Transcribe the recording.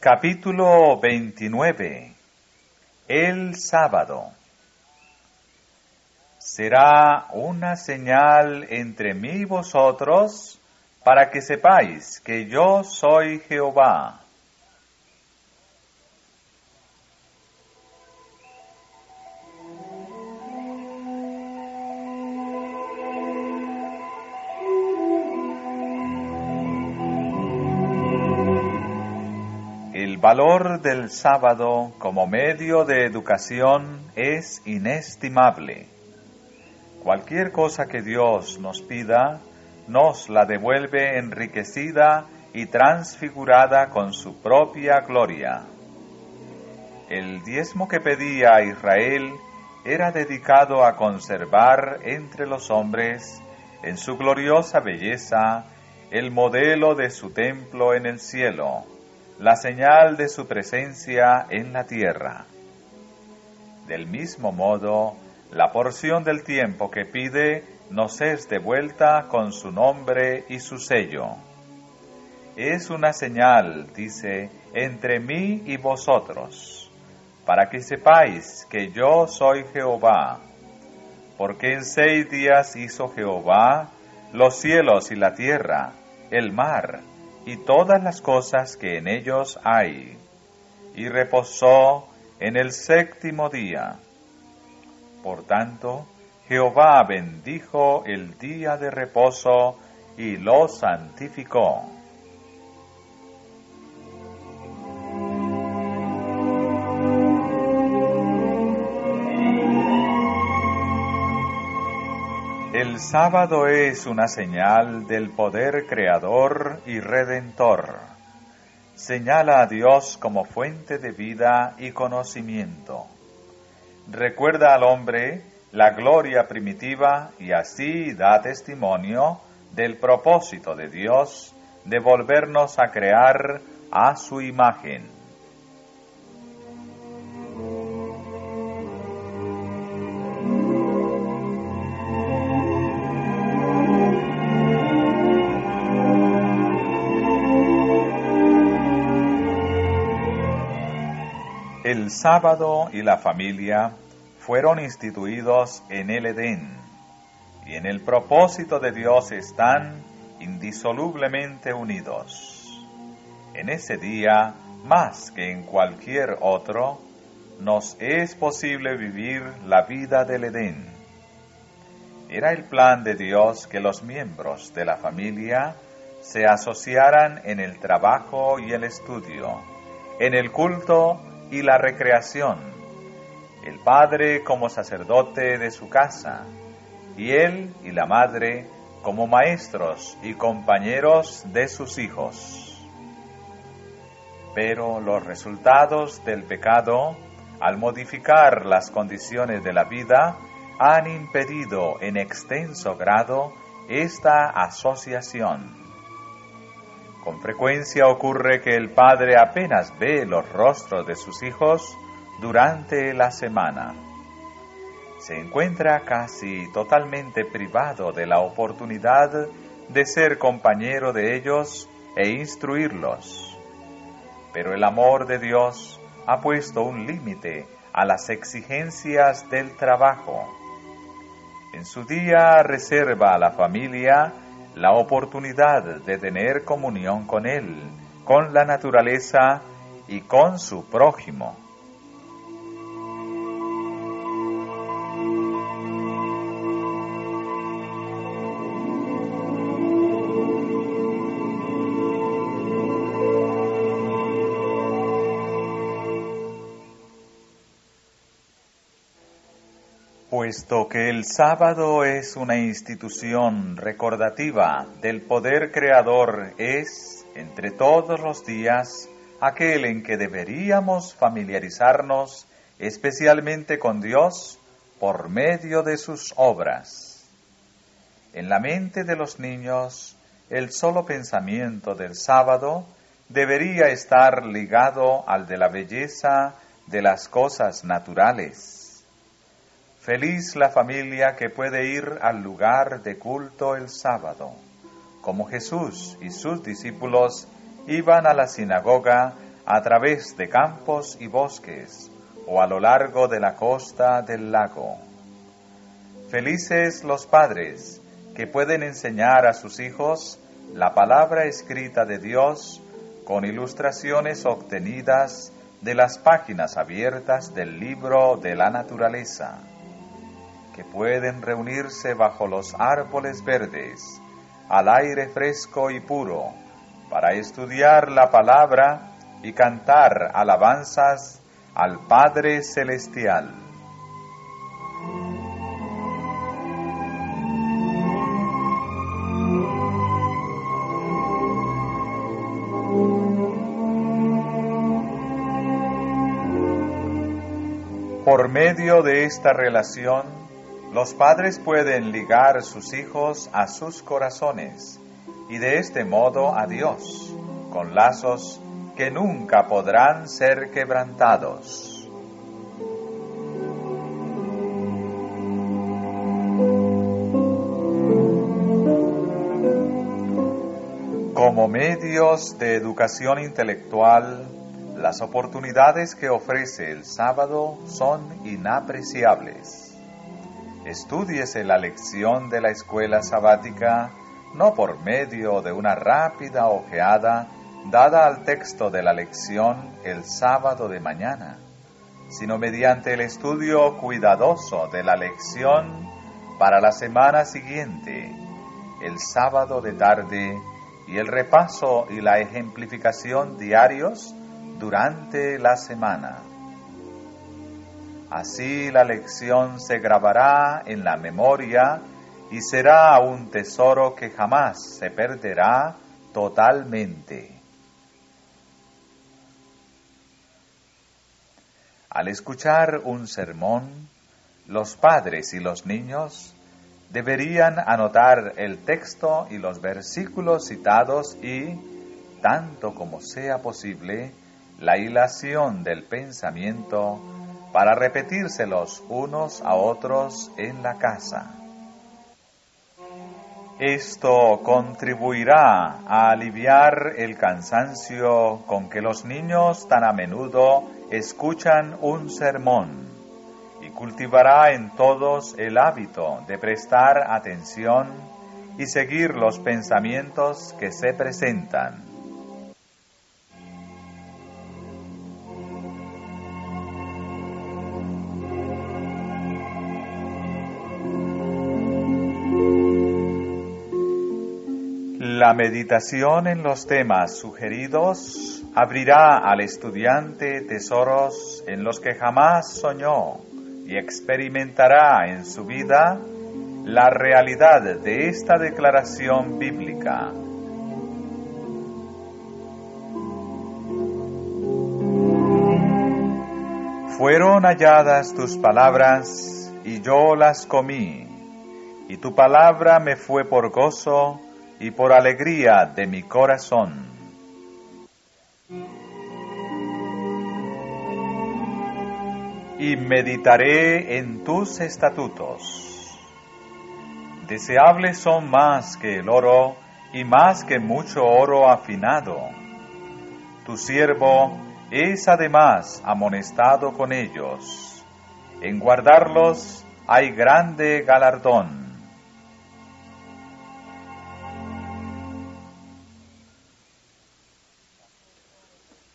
Capítulo 29. El sábado. Será una señal entre mí y vosotros, para que sepáis que yo soy Jehová. El valor del sábado como medio de educación es inestimable. Cualquier cosa que Dios nos pida, nos la devuelve enriquecida y transfigurada con su propia gloria. El diezmo que pedía a Israel era dedicado a conservar entre los hombres, en su gloriosa belleza, el modelo de su templo en el cielo, la señal de su presencia en la tierra. Del mismo modo, la porción del tiempo que pide nos es devuelta con su nombre y su sello. Es una señal, dice, entre mí y vosotros, para que sepáis que yo soy Jehová, porque en 6 días hizo Jehová los cielos y la tierra, el mar, y todas las cosas que en ellos hay, y reposó en el 7º día. Por tanto, Jehová bendijo el día de reposo y lo santificó. El sábado es una señal del poder creador y redentor. Señala a Dios como fuente de vida y conocimiento. Recuerda al hombre la gloria primitiva y así da testimonio del propósito de Dios de volvernos a crear a su imagen. El sábado y la familia fueron instituidos en el Edén, y en el propósito de Dios están indisolublemente unidos. En ese día, más que en cualquier otro, nos es posible vivir la vida del Edén. Era el plan de Dios que los miembros de la familia se asociaran en el trabajo y el estudio, en el culto y la recreación, el padre como sacerdote de su casa, y él y la madre como maestros y compañeros de sus hijos. Pero los resultados del pecado, al modificar las condiciones de la vida, han impedido en extenso grado esta asociación. Con frecuencia ocurre que el padre apenas ve los rostros de sus hijos durante la semana. Se encuentra casi totalmente privado de la oportunidad de ser compañero de ellos e instruirlos. Pero el amor de Dios ha puesto un límite a las exigencias del trabajo. En su día reserva a la familia la oportunidad de tener comunión con Él, con la naturaleza y con su prójimo. Puesto que el sábado es una institución recordativa del poder creador, es, entre todos los días, aquel en que deberíamos familiarizarnos especialmente con Dios por medio de sus obras. En la mente de los niños, el solo pensamiento del sábado debería estar ligado al de la belleza de las cosas naturales. Feliz la familia que puede ir al lugar de culto el sábado, como Jesús y sus discípulos iban a la sinagoga a través de campos y bosques, o a lo largo de la costa del lago. Felices los padres que pueden enseñar a sus hijos la palabra escrita de Dios con ilustraciones obtenidas de las páginas abiertas del libro de la naturaleza, que pueden reunirse bajo los árboles verdes, al aire fresco y puro, para estudiar la palabra y cantar alabanzas al Padre Celestial. Por medio de esta relación, los padres pueden ligar sus hijos a sus corazones y de este modo a Dios, con lazos que nunca podrán ser quebrantados. Como medios de educación intelectual, las oportunidades que ofrece el sábado son inapreciables. Estúdiese la lección de la escuela sabática no por medio de una rápida ojeada dada al texto de la lección el sábado de mañana, sino mediante el estudio cuidadoso de la lección para la semana siguiente, el sábado de tarde, y el repaso y la ejemplificación diarios durante la semana. Así la lección se grabará en la memoria y será un tesoro que jamás se perderá totalmente. Al escuchar un sermón, los padres y los niños deberían anotar el texto y los versículos citados y, tanto como sea posible, la hilación del pensamiento para repetírselos unos a otros en la casa. Esto contribuirá a aliviar el cansancio con que los niños tan a menudo escuchan un sermón y cultivará en todos el hábito de prestar atención y seguir los pensamientos que se presentan. La meditación en los temas sugeridos abrirá al estudiante tesoros en los que jamás soñó y experimentará en su vida la realidad de esta declaración bíblica. Fueron halladas tus palabras y yo las comí, y tu palabra me fue por gozo y por alegría de mi corazón. Y meditaré en tus estatutos. Deseables son más que el oro y más que mucho oro afinado. Tu siervo es además amonestado con ellos. En guardarlos hay grande galardón.